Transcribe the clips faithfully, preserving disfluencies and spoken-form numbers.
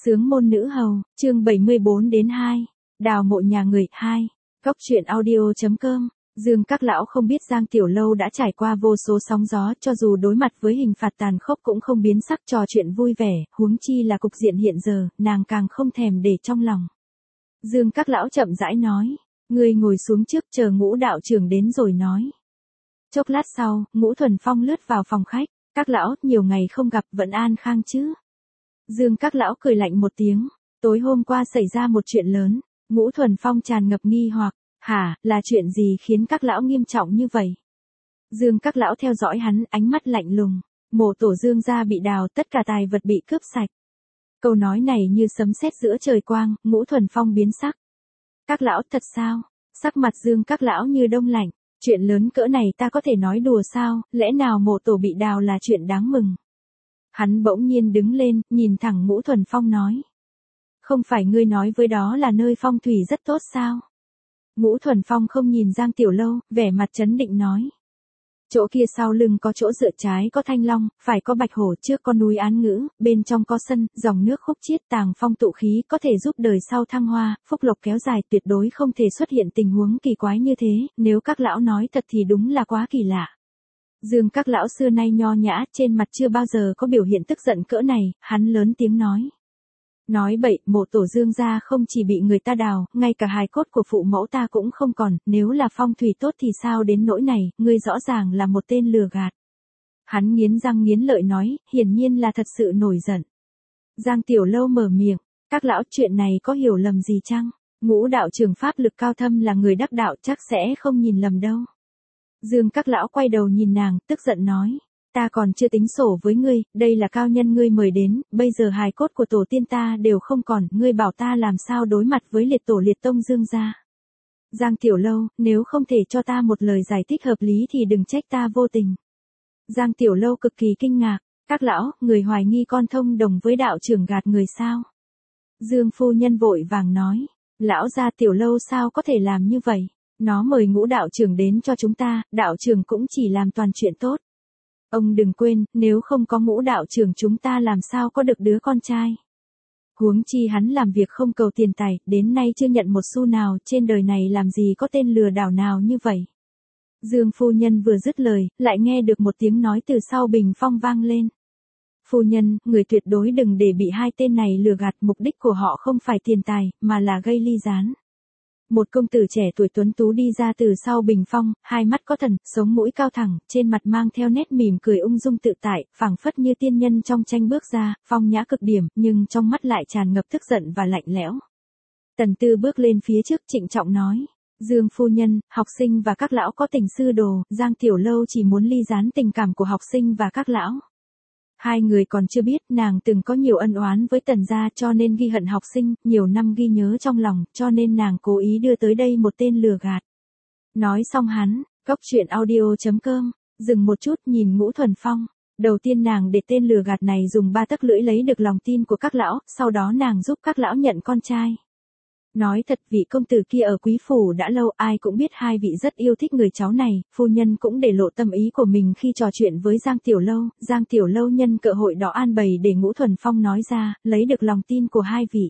Sướng môn nữ hầu, chương bảy mươi bốn đến hai. Đào mộ nhà người, hai. Góc truyện audio.com. Dương các lão không biết Giang Tiểu Lâu đã trải qua vô số sóng gió, cho dù đối mặt với hình phạt tàn khốc cũng không biến sắc, trò chuyện vui vẻ, huống chi là cục diện hiện giờ, nàng càng không thèm để trong lòng. Dương các lão chậm rãi nói, ngươi ngồi xuống trước, chờ Ngũ đạo trưởng đến rồi nói. Chốc lát sau, Ngũ Thuần Phong lướt vào phòng khách, các lão, nhiều ngày không gặp, vẫn an khang chứ? Dương các lão cười lạnh một tiếng, tối hôm qua xảy ra một chuyện lớn. Ngũ Thuần Phong tràn ngập nghi hoặc, hả, là chuyện gì khiến các lão nghiêm trọng như vậy? Dương các lão theo dõi hắn, ánh mắt lạnh lùng, mộ tổ Dương gia bị đào, tất cả tài vật bị cướp sạch. Câu nói này như sấm sét giữa trời quang, Ngũ Thuần Phong biến sắc. Các lão, thật sao? Sắc mặt Dương các lão như đông lạnh, chuyện lớn cỡ này ta có thể nói đùa sao, lẽ nào mộ tổ bị đào là chuyện đáng mừng? Hắn bỗng nhiên đứng lên, nhìn thẳng Ngũ Thuần Phong nói. Không phải ngươi nói với đó là nơi phong thủy rất tốt sao? Ngũ Thuần Phong không nhìn Giang Tiểu Lâu, vẻ mặt trấn định nói. Chỗ kia sau lưng có chỗ dựa, trái có thanh long, phải có bạch hổ, trước có núi Án Ngữ, bên trong có sân, dòng nước khúc chiết, tàng phong tụ khí, có thể giúp đời sau thăng hoa, phúc lộc kéo dài, tuyệt đối không thể xuất hiện tình huống kỳ quái như thế, nếu các lão nói thật thì đúng là quá kỳ lạ. Dương các lão xưa nay nho nhã, trên mặt chưa bao giờ có biểu hiện tức giận cỡ này, hắn lớn tiếng nói. Nói bậy, mộ tổ Dương gia không chỉ bị người ta đào, ngay cả hài cốt của phụ mẫu ta cũng không còn, nếu là phong thủy tốt thì sao đến nỗi này, ngươi rõ ràng là một tên lừa gạt. Hắn nghiến răng nghiến lợi nói, hiển nhiên là thật sự nổi giận. Giang Tiểu Lâu mở miệng, các lão, chuyện này có hiểu lầm gì chăng? Ngũ đạo trưởng pháp lực cao thâm là người đắc đạo, chắc sẽ không nhìn lầm đâu. Dương các lão quay đầu nhìn nàng, tức giận nói. Ta còn chưa tính sổ với ngươi, đây là cao nhân ngươi mời đến, bây giờ hài cốt của tổ tiên ta đều không còn, ngươi bảo ta làm sao đối mặt với liệt tổ liệt tông Dương gia. Giang Tiểu Lâu, nếu không thể cho ta một lời giải thích hợp lý thì đừng trách ta vô tình. Giang Tiểu Lâu cực kỳ kinh ngạc, các lão, người hoài nghi con thông đồng với đạo trưởng gạt người sao? Dương phu nhân vội vàng nói, lão gia Tiểu Lâu sao có thể làm như vậy? Nó mời Ngũ đạo trưởng đến cho chúng ta, đạo trưởng cũng chỉ làm toàn chuyện tốt. Ông đừng quên, nếu không có Ngũ đạo trưởng chúng ta làm sao có được đứa con trai. Huống chi hắn làm việc không cầu tiền tài, đến nay chưa nhận một xu nào, trên đời này làm gì có tên lừa đảo nào như vậy. Dương phu nhân vừa dứt lời, lại nghe được một tiếng nói từ sau bình phong vang lên. Phu nhân, người tuyệt đối đừng để bị hai tên này lừa gạt, mục đích của họ không phải tiền tài, mà là gây ly gián. Một công tử trẻ tuổi tuấn tú đi ra từ sau bình phong, hai mắt có thần, sống mũi cao thẳng, trên mặt mang theo nét mỉm cười ung dung tự tại, phảng phất như tiên nhân trong tranh bước ra, phong nhã cực điểm, nhưng trong mắt lại tràn ngập tức giận và lạnh lẽo. Tần Tư bước lên phía trước trịnh trọng nói, Dương phu nhân, học sinh và các lão có tình sư đồ, Giang Tiểu Lâu chỉ muốn ly gián tình cảm của học sinh và các lão. Hai người còn chưa biết, nàng từng có nhiều ân oán với Tần gia cho nên ghi hận học sinh, nhiều năm ghi nhớ trong lòng, cho nên nàng cố ý đưa tới đây một tên lừa gạt. Nói xong hắn, góc truyện audio.com, dừng một chút nhìn Ngũ Thuần Phong. Đầu tiên nàng để tên lừa gạt này dùng ba tấc lưỡi lấy được lòng tin của các lão, sau đó nàng giúp các lão nhận con trai. Nói thật, vị công tử kia ở quý phủ đã lâu, ai cũng biết hai vị rất yêu thích người cháu này, phu nhân cũng để lộ tâm ý của mình khi trò chuyện với Giang Tiểu Lâu, Giang Tiểu Lâu nhân cơ hội đó an bày để Ngũ Thuần Phong nói ra, lấy được lòng tin của hai vị.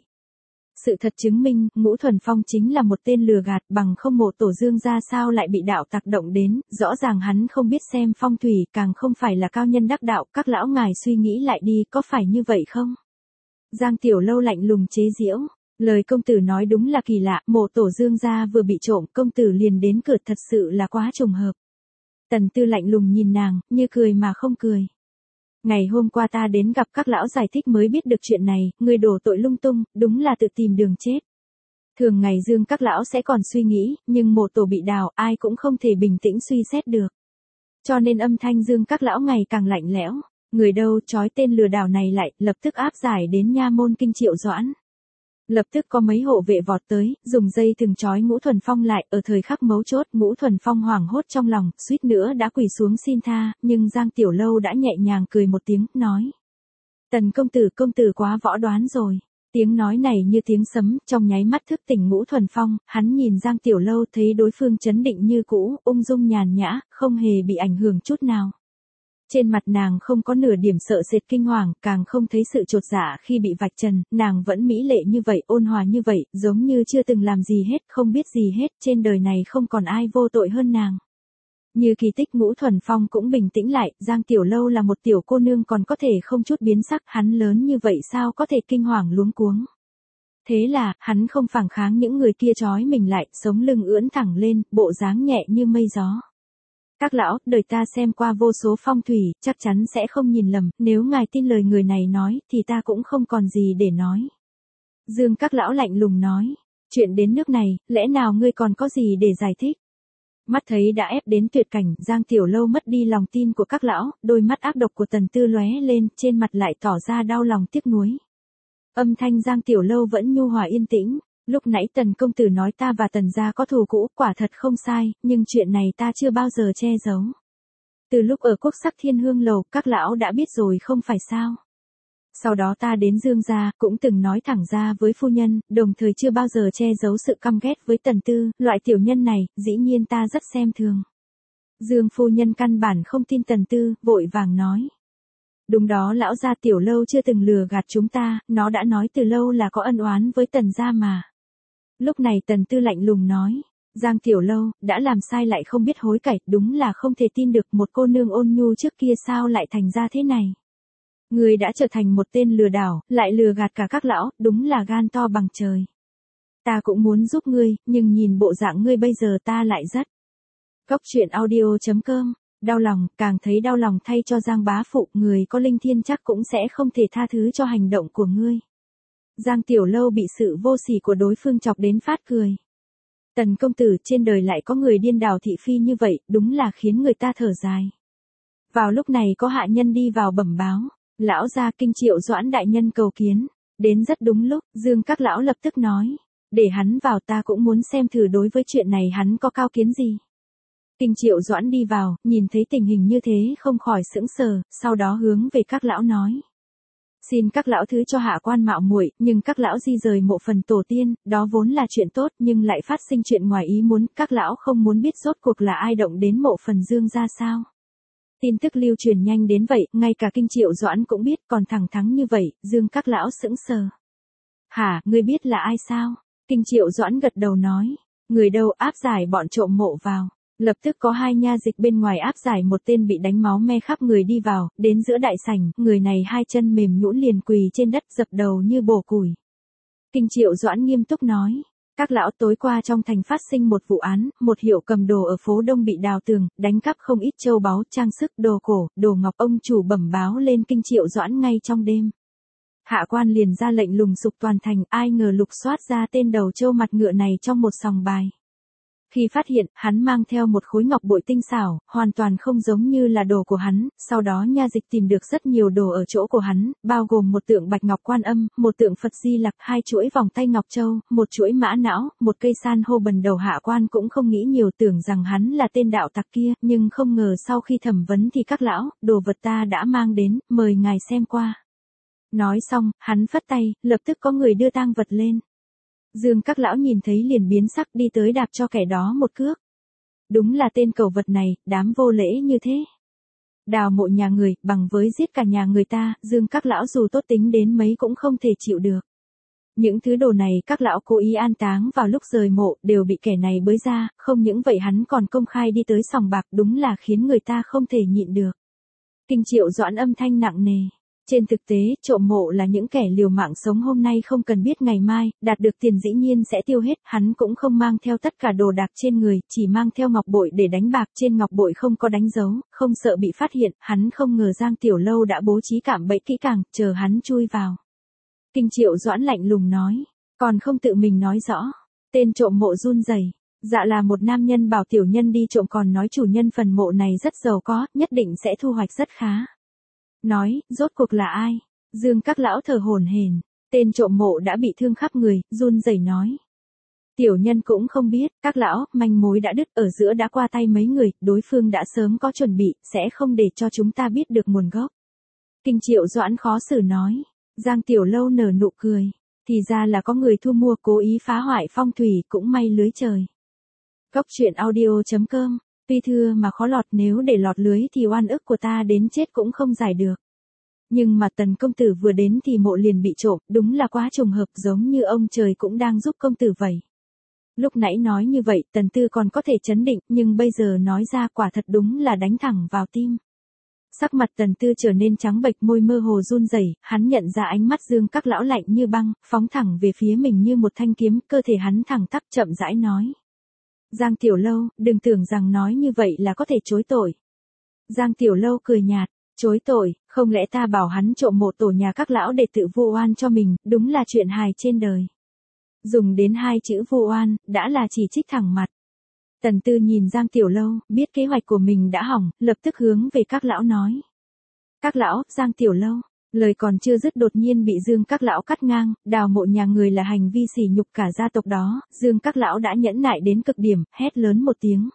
Sự thật chứng minh, Ngũ Thuần Phong chính là một tên lừa gạt, bằng không mộ tổ Dương gia sao lại bị đạo tác động đến, rõ ràng hắn không biết xem phong thủy, càng không phải là cao nhân đắc đạo, các lão ngài suy nghĩ lại đi, có phải như vậy không? Giang Tiểu Lâu lạnh lùng chế giễu. Lời công tử nói đúng là kỳ lạ, mộ tổ Dương gia vừa bị trộm, công tử liền đến cửa, thật sự là quá trùng hợp. Tần Tư lạnh lùng nhìn nàng, như cười mà không cười. Ngày hôm qua ta đến gặp các lão giải thích mới biết được chuyện này, người đổ tội lung tung, đúng là tự tìm đường chết. Thường ngày Dương các lão sẽ còn suy nghĩ, nhưng mộ tổ bị đào, ai cũng không thể bình tĩnh suy xét được. Cho nên âm thanh Dương các lão ngày càng lạnh lẽo, người đâu trói tên lừa đảo này lại, lập tức áp giải đến nha môn Kinh Triệu Doãn. Lập tức có mấy hộ vệ vọt tới, dùng dây thừng trói Ngũ Thuần Phong lại, ở thời khắc mấu chốt, Ngũ Thuần Phong hoảng hốt trong lòng, suýt nữa đã quỳ xuống xin tha, nhưng Giang Tiểu Lâu đã nhẹ nhàng cười một tiếng, nói. Tần công tử, công tử quá võ đoán rồi. Tiếng nói này như tiếng sấm, trong nháy mắt thức tỉnh Ngũ Thuần Phong, hắn nhìn Giang Tiểu Lâu thấy đối phương trấn định như cũ, ung dung nhàn nhã, không hề bị ảnh hưởng chút nào. Trên mặt nàng không có nửa điểm sợ sệt kinh hoàng, càng không thấy sự chột dạ khi bị vạch trần, nàng vẫn mỹ lệ như vậy, ôn hòa như vậy, giống như chưa từng làm gì hết, không biết gì hết, trên đời này không còn ai vô tội hơn nàng. Như kỳ tích Ngũ Thuần Phong cũng bình tĩnh lại, Giang Tiểu Lâu là một tiểu cô nương còn có thể không chút biến sắc, hắn lớn như vậy sao có thể kinh hoàng luống cuống. Thế là, hắn không phản kháng những người kia trói mình lại, sống lưng ưỡn thẳng lên, bộ dáng nhẹ như mây gió. Các lão, đời ta xem qua vô số phong thủy, chắc chắn sẽ không nhìn lầm, nếu ngài tin lời người này nói, thì ta cũng không còn gì để nói. Dương các lão lạnh lùng nói, chuyện đến nước này, lẽ nào ngươi còn có gì để giải thích? Mắt thấy đã ép đến tuyệt cảnh, Giang Tiểu Lâu mất đi lòng tin của các lão, đôi mắt ác độc của Tần Tư lóe lên, trên mặt lại tỏ ra đau lòng tiếc nuối. Âm thanh Giang Tiểu Lâu vẫn nhu hòa yên tĩnh, lúc nãy Tần công tử nói ta và Tần gia có thù cũ, quả thật không sai, nhưng chuyện này ta chưa bao giờ che giấu. Từ lúc ở Quốc Sắc Thiên Hương Lầu, các lão đã biết rồi không phải sao? Sau đó ta đến Dương gia, cũng từng nói thẳng ra với phu nhân, đồng thời chưa bao giờ che giấu sự căm ghét với Tần Tư, loại tiểu nhân này, dĩ nhiên ta rất xem thường. Dương phu nhân căn bản không tin Tần Tư, vội vàng nói. Đúng đó, lão gia Tiểu Lâu chưa từng lừa gạt chúng ta, nó đã nói từ lâu là có ân oán với Tần gia mà. Lúc này Tần Tư lạnh lùng nói, Giang Tiểu Lâu, đã làm sai lại không biết hối cải, đúng là không thể tin được một cô nương ôn nhu trước kia sao lại thành ra thế này. Người đã trở thành một tên lừa đảo, lại lừa gạt cả các lão, đúng là gan to bằng trời. Ta cũng muốn giúp ngươi, nhưng nhìn bộ dạng ngươi bây giờ ta lại rất. Góc truyện audio chấm com, đau lòng, càng thấy đau lòng thay cho Giang bá phụ, người có linh thiên chắc cũng sẽ không thể tha thứ cho hành động của ngươi. Giang Tiểu Lâu bị sự vô sỉ của đối phương chọc đến phát cười. Tần công tử, trên đời lại có người điên đảo thị phi như vậy, đúng là khiến người ta thở dài. Vào lúc này có hạ nhân đi vào bẩm báo. Lão gia Kinh Triệu Doãn đại nhân cầu kiến, đến rất đúng lúc, Dương các lão lập tức nói, để hắn vào, ta cũng muốn xem thử đối với chuyện này hắn có cao kiến gì. Kinh Triệu Doãn đi vào, nhìn thấy tình hình như thế không khỏi sững sờ, sau đó hướng về các lão nói. Xin các lão thứ cho hạ quan mạo muội, nhưng các lão di rời mộ phần tổ tiên, đó vốn là chuyện tốt nhưng lại phát sinh chuyện ngoài ý muốn, các lão không muốn biết rốt cuộc là ai động đến mộ phần Dương ra sao. Tin tức lưu truyền nhanh đến vậy, ngay cả Kinh Triệu Doãn cũng biết, còn thẳng thắn như vậy, Dương các lão sững sờ. Hả, ngươi biết là ai sao? Kinh Triệu Doãn gật đầu nói, người đâu áp giải bọn trộm mộ vào. Lập tức có hai nha dịch bên ngoài áp giải một tên bị đánh máu me khắp người đi vào, đến giữa đại sảnh, người này hai chân mềm nhũn liền quỳ trên đất dập đầu như bổ củi. Kinh Triệu Doãn nghiêm túc nói. Các lão, tối qua trong thành phát sinh một vụ án, một hiệu cầm đồ ở phố Đông bị đào tường, đánh cắp không ít châu báu, trang sức, đồ cổ, đồ ngọc, ông chủ bẩm báo lên Kinh Triệu Doãn ngay trong đêm. Hạ quan liền ra lệnh lùng sục toàn thành, ai ngờ lục soát ra tên đầu trâu mặt ngựa này trong một sòng bài. Khi phát hiện, hắn mang theo một khối ngọc bội tinh xảo, hoàn toàn không giống như là đồ của hắn, sau đó nha dịch tìm được rất nhiều đồ ở chỗ của hắn, bao gồm một tượng bạch ngọc Quan Âm, một tượng Phật Di Lặc, hai chuỗi vòng tay ngọc châu, một chuỗi mã não, một cây san hô bần đầu. Hạ quan cũng không nghĩ nhiều, tưởng rằng hắn là tên đạo tặc kia, nhưng không ngờ sau khi thẩm vấn thì các lão, đồ vật ta đã mang đến, mời ngài xem qua. Nói xong, hắn phất tay, lập tức có người đưa tang vật lên. Dương các lão nhìn thấy liền biến sắc, đi tới đạp cho kẻ đó một cước. Đúng là tên cẩu vật này, đám vô lễ như thế. Đào mộ nhà người, bằng với giết cả nhà người ta, Dương các lão dù tốt tính đến mấy cũng không thể chịu được. Những thứ đồ này các lão cố ý an táng vào lúc rời mộ, đều bị kẻ này bới ra, không những vậy hắn còn công khai đi tới sòng bạc, đúng là khiến người ta không thể nhịn được. Kinh Triệu Doãn âm thanh nặng nề. Trên thực tế, trộm mộ là những kẻ liều mạng sống hôm nay không cần biết ngày mai, đạt được tiền dĩ nhiên sẽ tiêu hết, hắn cũng không mang theo tất cả đồ đạc trên người, chỉ mang theo ngọc bội để đánh bạc, trên ngọc bội không có đánh dấu, không sợ bị phát hiện, hắn không ngờ Giang Tiểu Lâu đã bố trí cạm bẫy kỹ càng, chờ hắn chui vào. Kinh Triệu Doãn lạnh lùng nói, còn không tự mình nói rõ, tên trộm mộ run rẩy. Dạ là một nam nhân bảo tiểu nhân đi trộm, còn nói chủ nhân phần mộ này rất giàu có, nhất định sẽ thu hoạch rất khá. Nói, rốt cuộc là ai? Dương các lão thở hổn hển, tên trộm mộ đã bị thương khắp người, run rẩy nói. Tiểu nhân cũng không biết, các lão, manh mối đã đứt, ở giữa đã qua tay mấy người, đối phương đã sớm có chuẩn bị, sẽ không để cho chúng ta biết được nguồn gốc. Kinh Triệu Doãn khó xử nói. Giang Tiểu Lâu nở nụ cười, thì ra là có người thu mua, cố ý phá hoại phong thủy, cũng may lưới trời. Góc truyện audio chấm com Tuy thưa mà khó lọt, nếu để lọt lưới thì oan ức của ta đến chết cũng không giải được. Nhưng mà Tần công tử vừa đến thì mộ liền bị trộm, đúng là quá trùng hợp, giống như ông trời cũng đang giúp công tử vậy. Lúc nãy nói như vậy Tần Tư còn có thể trấn định, nhưng bây giờ nói ra quả thật đúng là đánh thẳng vào tim. Sắc mặt Tần Tư trở nên trắng bệch, môi mơ hồ run rẩy, hắn nhận ra ánh mắt Dương Các lão lạnh như băng, phóng thẳng về phía mình như một thanh kiếm, cơ thể hắn thẳng tắp chậm rãi nói. Giang Tiểu Lâu, đừng tưởng rằng nói như vậy là có thể chối tội. Giang Tiểu Lâu cười nhạt, chối tội, không lẽ ta bảo hắn trộm mộ tổ nhà các lão để tự vu oan cho mình, đúng là chuyện hài trên đời. Dùng đến hai chữ vu oan, đã là chỉ trích thẳng mặt. Tần Tư nhìn Giang Tiểu Lâu, biết kế hoạch của mình đã hỏng, lập tức hướng về các lão nói. Các lão, Giang Tiểu Lâu, lời còn chưa dứt đột nhiên bị Dương Các lão cắt ngang, đào mộ nhà người là hành vi sỉ nhục cả gia tộc đó, Dương Các lão đã nhẫn nại đến cực điểm, hét lớn một tiếng.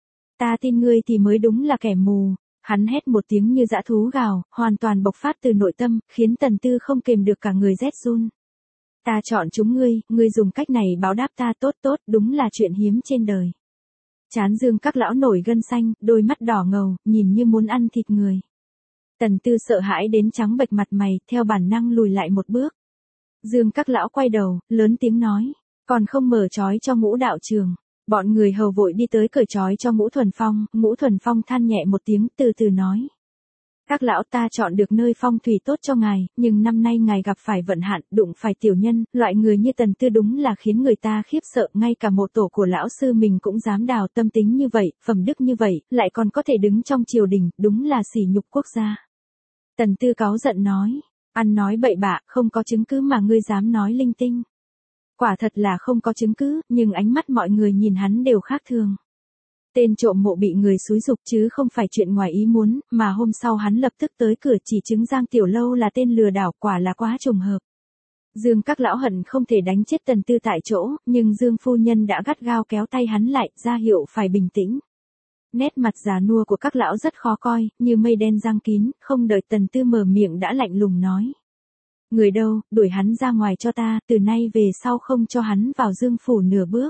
Ta tin ngươi thì mới đúng là kẻ mù. Hắn hét một tiếng như dã thú gào, hoàn toàn bộc phát từ nội tâm, khiến Tần Tư không kềm được cả người rét run. Ta chọn chúng ngươi, ngươi dùng cách này báo đáp ta, tốt tốt, đúng là chuyện hiếm trên đời. Trán Dương Các lão nổi gân xanh, đôi mắt đỏ ngầu, nhìn như muốn ăn thịt người. Tần Tư sợ hãi đến trắng bệch mặt mày, theo bản năng lùi lại một bước. Dương Các lão quay đầu, lớn tiếng nói, còn không mở trói cho Ngũ đạo trường. Bọn người hầu vội đi tới cởi trói cho Ngũ Thuần Phong, Ngũ Thuần Phong than nhẹ một tiếng, từ từ nói. Các lão, ta chọn được nơi phong thủy tốt cho ngài, nhưng năm nay ngài gặp phải vận hạn, đụng phải tiểu nhân, loại người như Tần Tư đúng là khiến người ta khiếp sợ, ngay cả mộ tổ của lão sư mình cũng dám đào, tâm tính như vậy, phẩm đức như vậy, lại còn có thể đứng trong triều đình, đúng là sỉ nhục quốc gia. Tần Tư cáu giận nói, ăn nói bậy bạ, không có chứng cứ mà ngươi dám nói linh tinh. Quả thật là không có chứng cứ, nhưng ánh mắt mọi người nhìn hắn đều khác thường. Tên trộm mộ bị người xúi giục chứ không phải chuyện ngoài ý muốn, mà hôm sau hắn lập tức tới cửa chỉ chứng Giang Tiểu Lâu là tên lừa đảo, quả là quá trùng hợp. Dương Các lão hận không thể đánh chết Tần Tư tại chỗ, nhưng Dương phu nhân đã gắt gao kéo tay hắn lại, ra hiệu phải bình tĩnh. Nét mặt già nua của các lão rất khó coi, như mây đen giăng kín, không đợi Tần Tư mở miệng đã lạnh lùng nói. Người đâu, đuổi hắn ra ngoài cho ta, từ nay về sau không cho hắn vào Dương phủ nửa bước.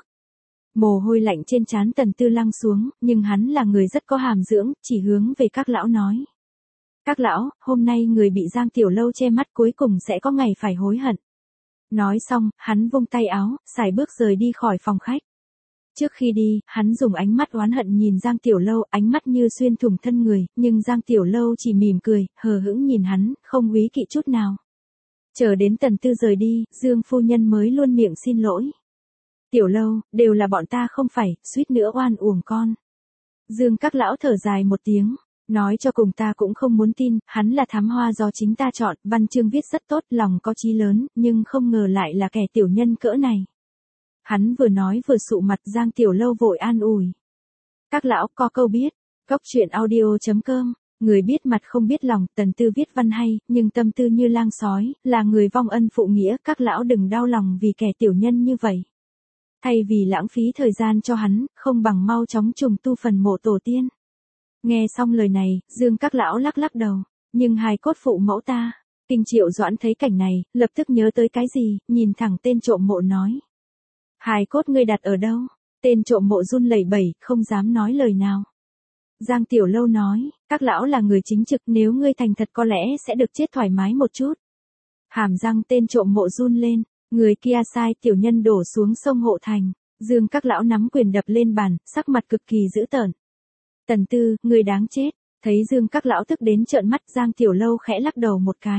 Mồ hôi lạnh trên trán Tần Tư lăng xuống, nhưng hắn là người rất có hàm dưỡng, chỉ hướng về các lão nói. Các lão, hôm nay người bị Giang Tiểu Lâu che mắt cuối cùng sẽ có ngày phải hối hận. Nói xong, hắn vung tay áo, sải bước rời đi khỏi phòng khách. Trước khi đi, hắn dùng ánh mắt oán hận nhìn Giang Tiểu Lâu, ánh mắt như xuyên thủng thân người, nhưng Giang Tiểu Lâu chỉ mỉm cười, hờ hững nhìn hắn, không úy kỵ chút nào. Chờ đến Tần Tư rời đi, Dương phu nhân mới luôn miệng xin lỗi. Tiểu Lâu, đều là bọn ta không phải, suýt nữa oan uổng con. Dương Các lão thở dài một tiếng, nói cho cùng ta cũng không muốn tin, hắn là thám hoa do chính ta chọn, văn chương viết rất tốt, lòng có chí lớn, nhưng không ngờ lại là kẻ tiểu nhân cỡ này. Hắn vừa nói vừa sụ mặt, Giang Tiểu Lâu vội an ủi. Các lão có câu biết, góc truyện audio chấm com. Người biết mặt không biết lòng, Tần Tư viết văn hay, nhưng tâm tư như lang sói, là người vong ân phụ nghĩa, các lão đừng đau lòng vì kẻ tiểu nhân như vậy. Thay vì lãng phí thời gian cho hắn, không bằng mau chóng trùng tu phần mộ tổ tiên. Nghe xong lời này, Dương Các lão lắc lắc đầu, nhưng hài cốt phụ mẫu ta. Kinh Triệu Doãn thấy cảnh này, lập tức nhớ tới cái gì, nhìn thẳng tên trộm mộ nói. Hài cốt ngươi đặt ở đâu? Tên trộm mộ run lẩy bẩy, không dám nói lời nào. Giang Tiểu Lâu nói, các lão là người chính trực, nếu ngươi thành thật có lẽ sẽ được chết thoải mái một chút. Hàm răng tên trộm mộ run lên, người kia sai tiểu nhân đổ xuống sông Hộ Thành. Dương Các lão nắm quyền đập lên bàn, sắc mặt cực kỳ dữ tợn. Tần Tư, ngươi đáng chết. Thấy Dương Các lão tức đến trợn mắt, Giang Tiểu Lâu khẽ lắc đầu một cái.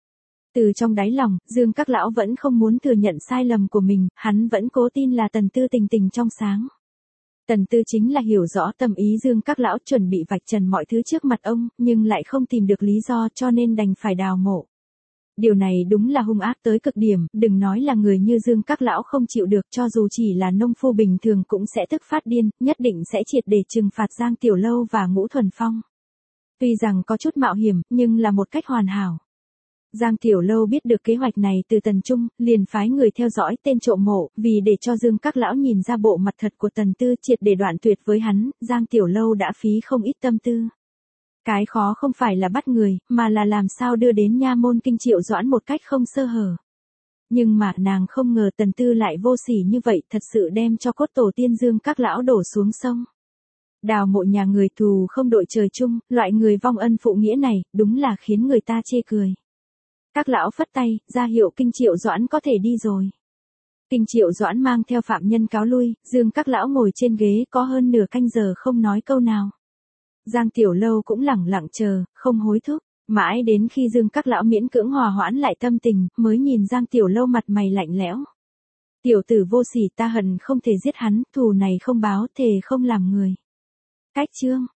Từ trong đáy lòng, Dương Các lão vẫn không muốn thừa nhận sai lầm của mình, hắn vẫn cố tin là Tần Tư tình tình trong sáng. Tần Tư chính là hiểu rõ tâm ý Dương Các lão, chuẩn bị vạch trần mọi thứ trước mặt ông, nhưng lại không tìm được lý do cho nên đành phải đào mộ. Điều này đúng là hung ác tới cực điểm, đừng nói là người như Dương Các lão không chịu được, cho dù chỉ là nông phu bình thường cũng sẽ tức phát điên, nhất định sẽ triệt để trừng phạt Giang Tiểu Lâu và Ngũ Thuần Phong. Tuy rằng có chút mạo hiểm, nhưng là một cách hoàn hảo. Giang Tiểu Lâu biết được kế hoạch này từ Tần Trung, liền phái người theo dõi tên trộm mộ, vì để cho Dương Các lão nhìn ra bộ mặt thật của Tần Tư, triệt để đoạn tuyệt với hắn, Giang Tiểu Lâu đã phí không ít tâm tư. Cái khó không phải là bắt người, mà là làm sao đưa đến nha môn Kinh Triệu Doãn một cách không sơ hở. Nhưng mà nàng không ngờ Tần Tư lại vô sỉ như vậy, thật sự đem cho cốt tổ tiên Dương Các lão đổ xuống sông. Đào mộ nhà người thù không đội trời chung, loại người vong ân phụ nghĩa này, đúng là khiến người ta chê cười. Các lão phất tay, ra hiệu Kinh Triệu Doãn có thể đi rồi. Kinh Triệu Doãn mang theo phạm nhân cáo lui, Dương các lão ngồi trên ghế có hơn nửa canh giờ không nói câu nào. Giang Tiểu Lâu cũng lẳng lặng chờ, không hối thúc, mãi đến khi Dương các lão miễn cưỡng hòa hoãn lại tâm tình, mới nhìn Giang Tiểu Lâu mặt mày lạnh lẽo. Tiểu tử vô sỉ, ta hận không thể giết hắn, thù này không báo, thề không làm người. Cách chương